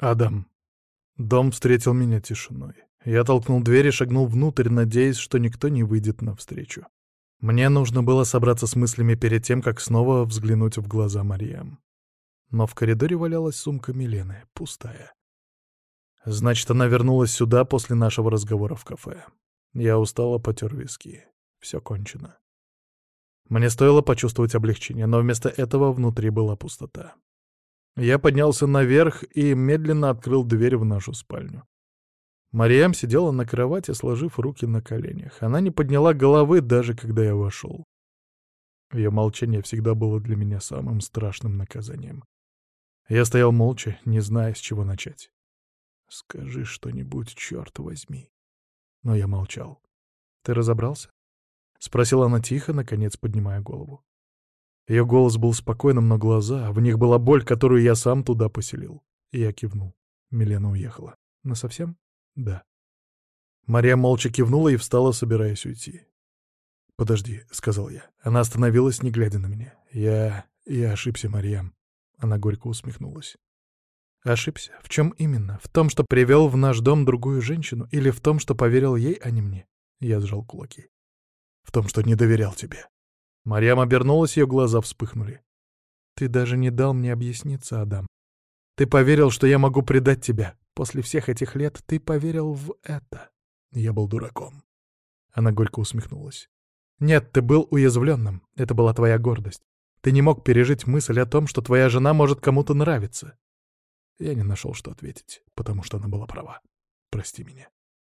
Адам. Дом встретил меня тишиной. Я толкнул дверь и шагнул внутрь, надеясь, что никто не выйдет навстречу. Мне нужно было собраться с мыслями перед тем, как снова взглянуть в глаза Марьям. Но в коридоре валялась сумка Милены, пустая. Значит, она вернулась сюда после нашего разговора в кафе. Я устало потер виски. Все кончено. Мне стоило почувствовать облегчение, но вместо этого внутри была пустота. Я поднялся наверх и медленно открыл дверь в нашу спальню. Марьям сидела на кровати, сложив руки на коленях. Она не подняла головы, даже когда я вошел. Ее молчание всегда было для меня самым страшным наказанием. Я стоял молча, не зная, с чего начать. «Скажи что-нибудь, черт возьми». Но я молчал. «Ты разобрался?» — спросила она тихо, наконец поднимая голову. Ее голос был спокойным, но глаза, в них была боль, которую я сам туда поселил. И я кивнул. Милена уехала. Насовсем? Да. Мария молча кивнула и встала, собираясь уйти. «Подожди», — сказал я. Она остановилась, не глядя на меня. Я ошибся, Марьям». Она горько усмехнулась. «Ошибся? В чем именно? В том, что привел в наш дом другую женщину, или в том, что поверил ей, а не мне?» Я сжал кулаки. «В том, что не доверял тебе». Марьям обернулась, ее глаза вспыхнули. «Ты даже не дал мне объясниться, Адам. Ты поверил, что я могу предать тебя. После всех этих лет ты поверил в это». Я был дураком. Она горько усмехнулась. «Нет, ты был уязвленным. Это была твоя гордость. Ты не мог пережить мысль о том, что твоя жена может кому-то нравиться». Я не нашел, что ответить, потому что она была права. «Прости меня».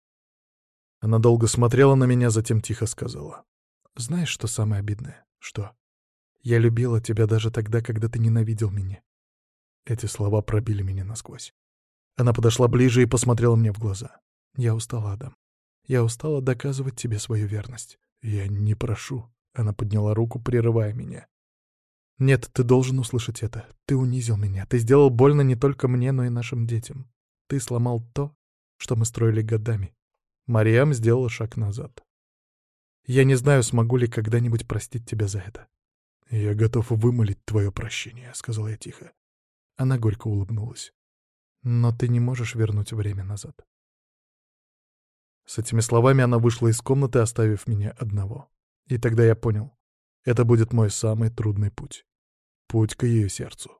Она долго смотрела на меня, затем тихо сказала. «Знаешь, что самое обидное?» «Что?» «Я любила тебя даже тогда, когда ты ненавидел меня». Эти слова пробили меня насквозь. Она подошла ближе и посмотрела мне в глаза. «Я устала, Адам. Я устала доказывать тебе свою верность». «Я не прошу». Она подняла руку, прерывая меня. «Нет, ты должен услышать это. Ты унизил меня. Ты сделал больно не только мне, но и нашим детям. Ты сломал то, что мы строили годами». Марьям сделала шаг назад. «Я не знаю, смогу ли когда-нибудь простить тебя за это». «Я готов вымолить твое прощение», — сказал я тихо. Она горько улыбнулась. «Но ты не можешь вернуть время назад». С этими словами она вышла из комнаты, оставив меня одного. И тогда я понял, это будет мой самый трудный путь. Путь к ее сердцу.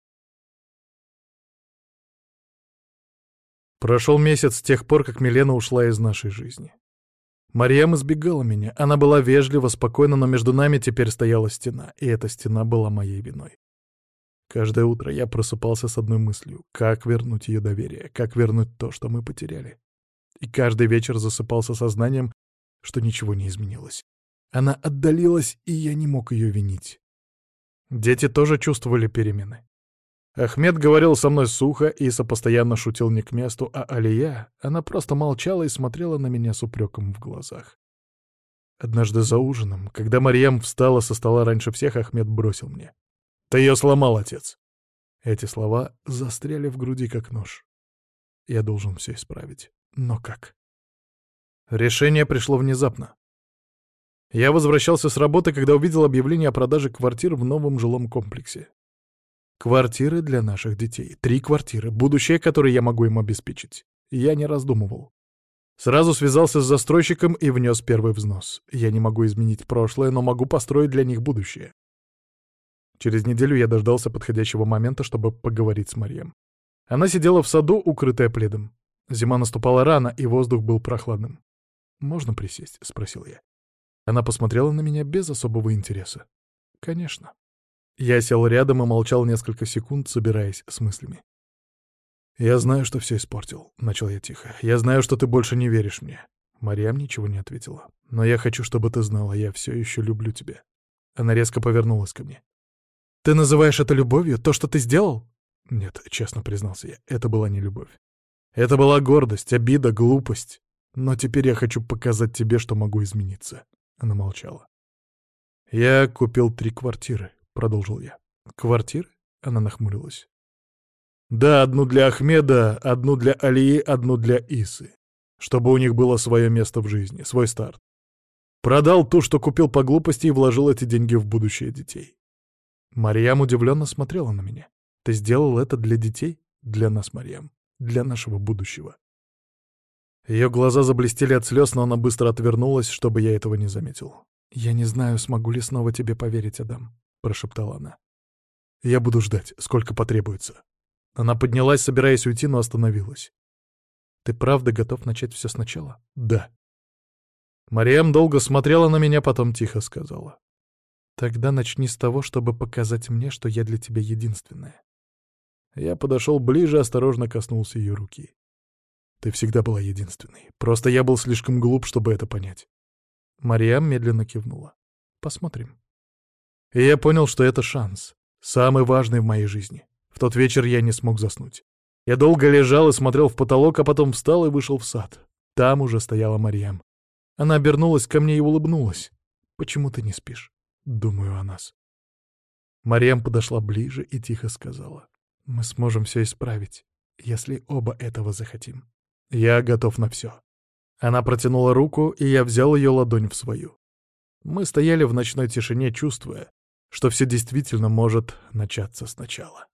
Прошел месяц с тех пор, как Милена ушла из нашей жизни. Марьям избегала меня. Она была вежлива, спокойна, но между нами теперь стояла стена, и эта стена была моей виной. Каждое утро я просыпался с одной мыслью — как вернуть ее доверие, как вернуть то, что мы потеряли. И каждый вечер засыпался сознанием, что ничего не изменилось. Она отдалилась, и я не мог ее винить. Дети тоже чувствовали перемены. Ахмед говорил со мной сухо, Иса постоянно шутил не к месту, а Алия, она просто молчала и смотрела на меня с упреком в глазах. Однажды за ужином, когда Марьям встала со стола раньше всех, Ахмед бросил мне: «Ты ее сломал, отец!» Эти слова застряли в груди, как нож. Я должен все исправить. Но как? Решение пришло внезапно. Я возвращался с работы, когда увидел объявление о продаже квартир в новом жилом комплексе. Квартиры для наших детей. 3 квартиры, будущее, которое я могу им обеспечить. Я не раздумывал. Сразу связался с застройщиком и внес первый взнос. Я не могу изменить прошлое, но могу построить для них будущее. Через неделю я дождался подходящего момента, чтобы поговорить с Марьям. Она сидела в саду, укрытая пледом. Зима наступала рано, и воздух был прохладным. «Можно присесть?» — спросил я. Она посмотрела на меня без особого интереса. «Конечно». Я сел рядом и молчал несколько секунд, собираясь с мыслями. «Я знаю, что все испортил», — начал я тихо. «Я знаю, что ты больше не веришь мне». Марьям ничего не ответила. «Но я хочу, чтобы ты знала, я все еще люблю тебя». Она резко повернулась ко мне. «Ты называешь это любовью? То, что ты сделал?» «Нет», — честно признался я, — это была не любовь. Это была гордость, обида, глупость. Но теперь я хочу показать тебе, что могу измениться». Она молчала. «Я купил 3 квартиры», — продолжил я. «Квартиры?» — она нахмурилась. «Да, одну для Ахмеда, одну для Алии, одну для Исы. Чтобы у них было свое место в жизни, свой старт. Продал ту, что купил по глупости, и вложил эти деньги в будущее детей». Марьям удивленно смотрела на меня. «Ты сделал это для детей?» «Для нас, Марьям. для нашего будущего. Ее глаза заблестели от слез, но она быстро отвернулась, чтобы я этого не заметил. «Я не знаю, смогу ли снова тебе поверить, Адам», — прошептала она. «Я буду ждать, сколько потребуется». Она поднялась, собираясь уйти, но остановилась. «Ты правда готов начать все сначала?» «Да». Мариам долго смотрела на меня, потом тихо сказала. «Тогда начни с того, чтобы показать мне, что я для тебя единственная». Я подошел ближе, осторожно коснулся ее руки. «Ты всегда была единственной. Просто я был слишком глуп, чтобы это понять». Мариам медленно кивнула. «Посмотрим». И я понял, что это шанс. Самый важный в моей жизни. В тот вечер я не смог заснуть. Я долго лежал и смотрел в потолок, а потом встал и вышел в сад. Там уже стояла Мариам. Она обернулась ко мне и улыбнулась. «Почему ты не спишь?» «Думаю о нас». Мариам подошла ближе и тихо сказала. «Мы сможем все исправить, если оба этого захотим. Я готов на все». Она протянула руку, и я взял ее ладонь в свою. Мы стояли в ночной тишине, чувствуя, что все действительно может начаться сначала.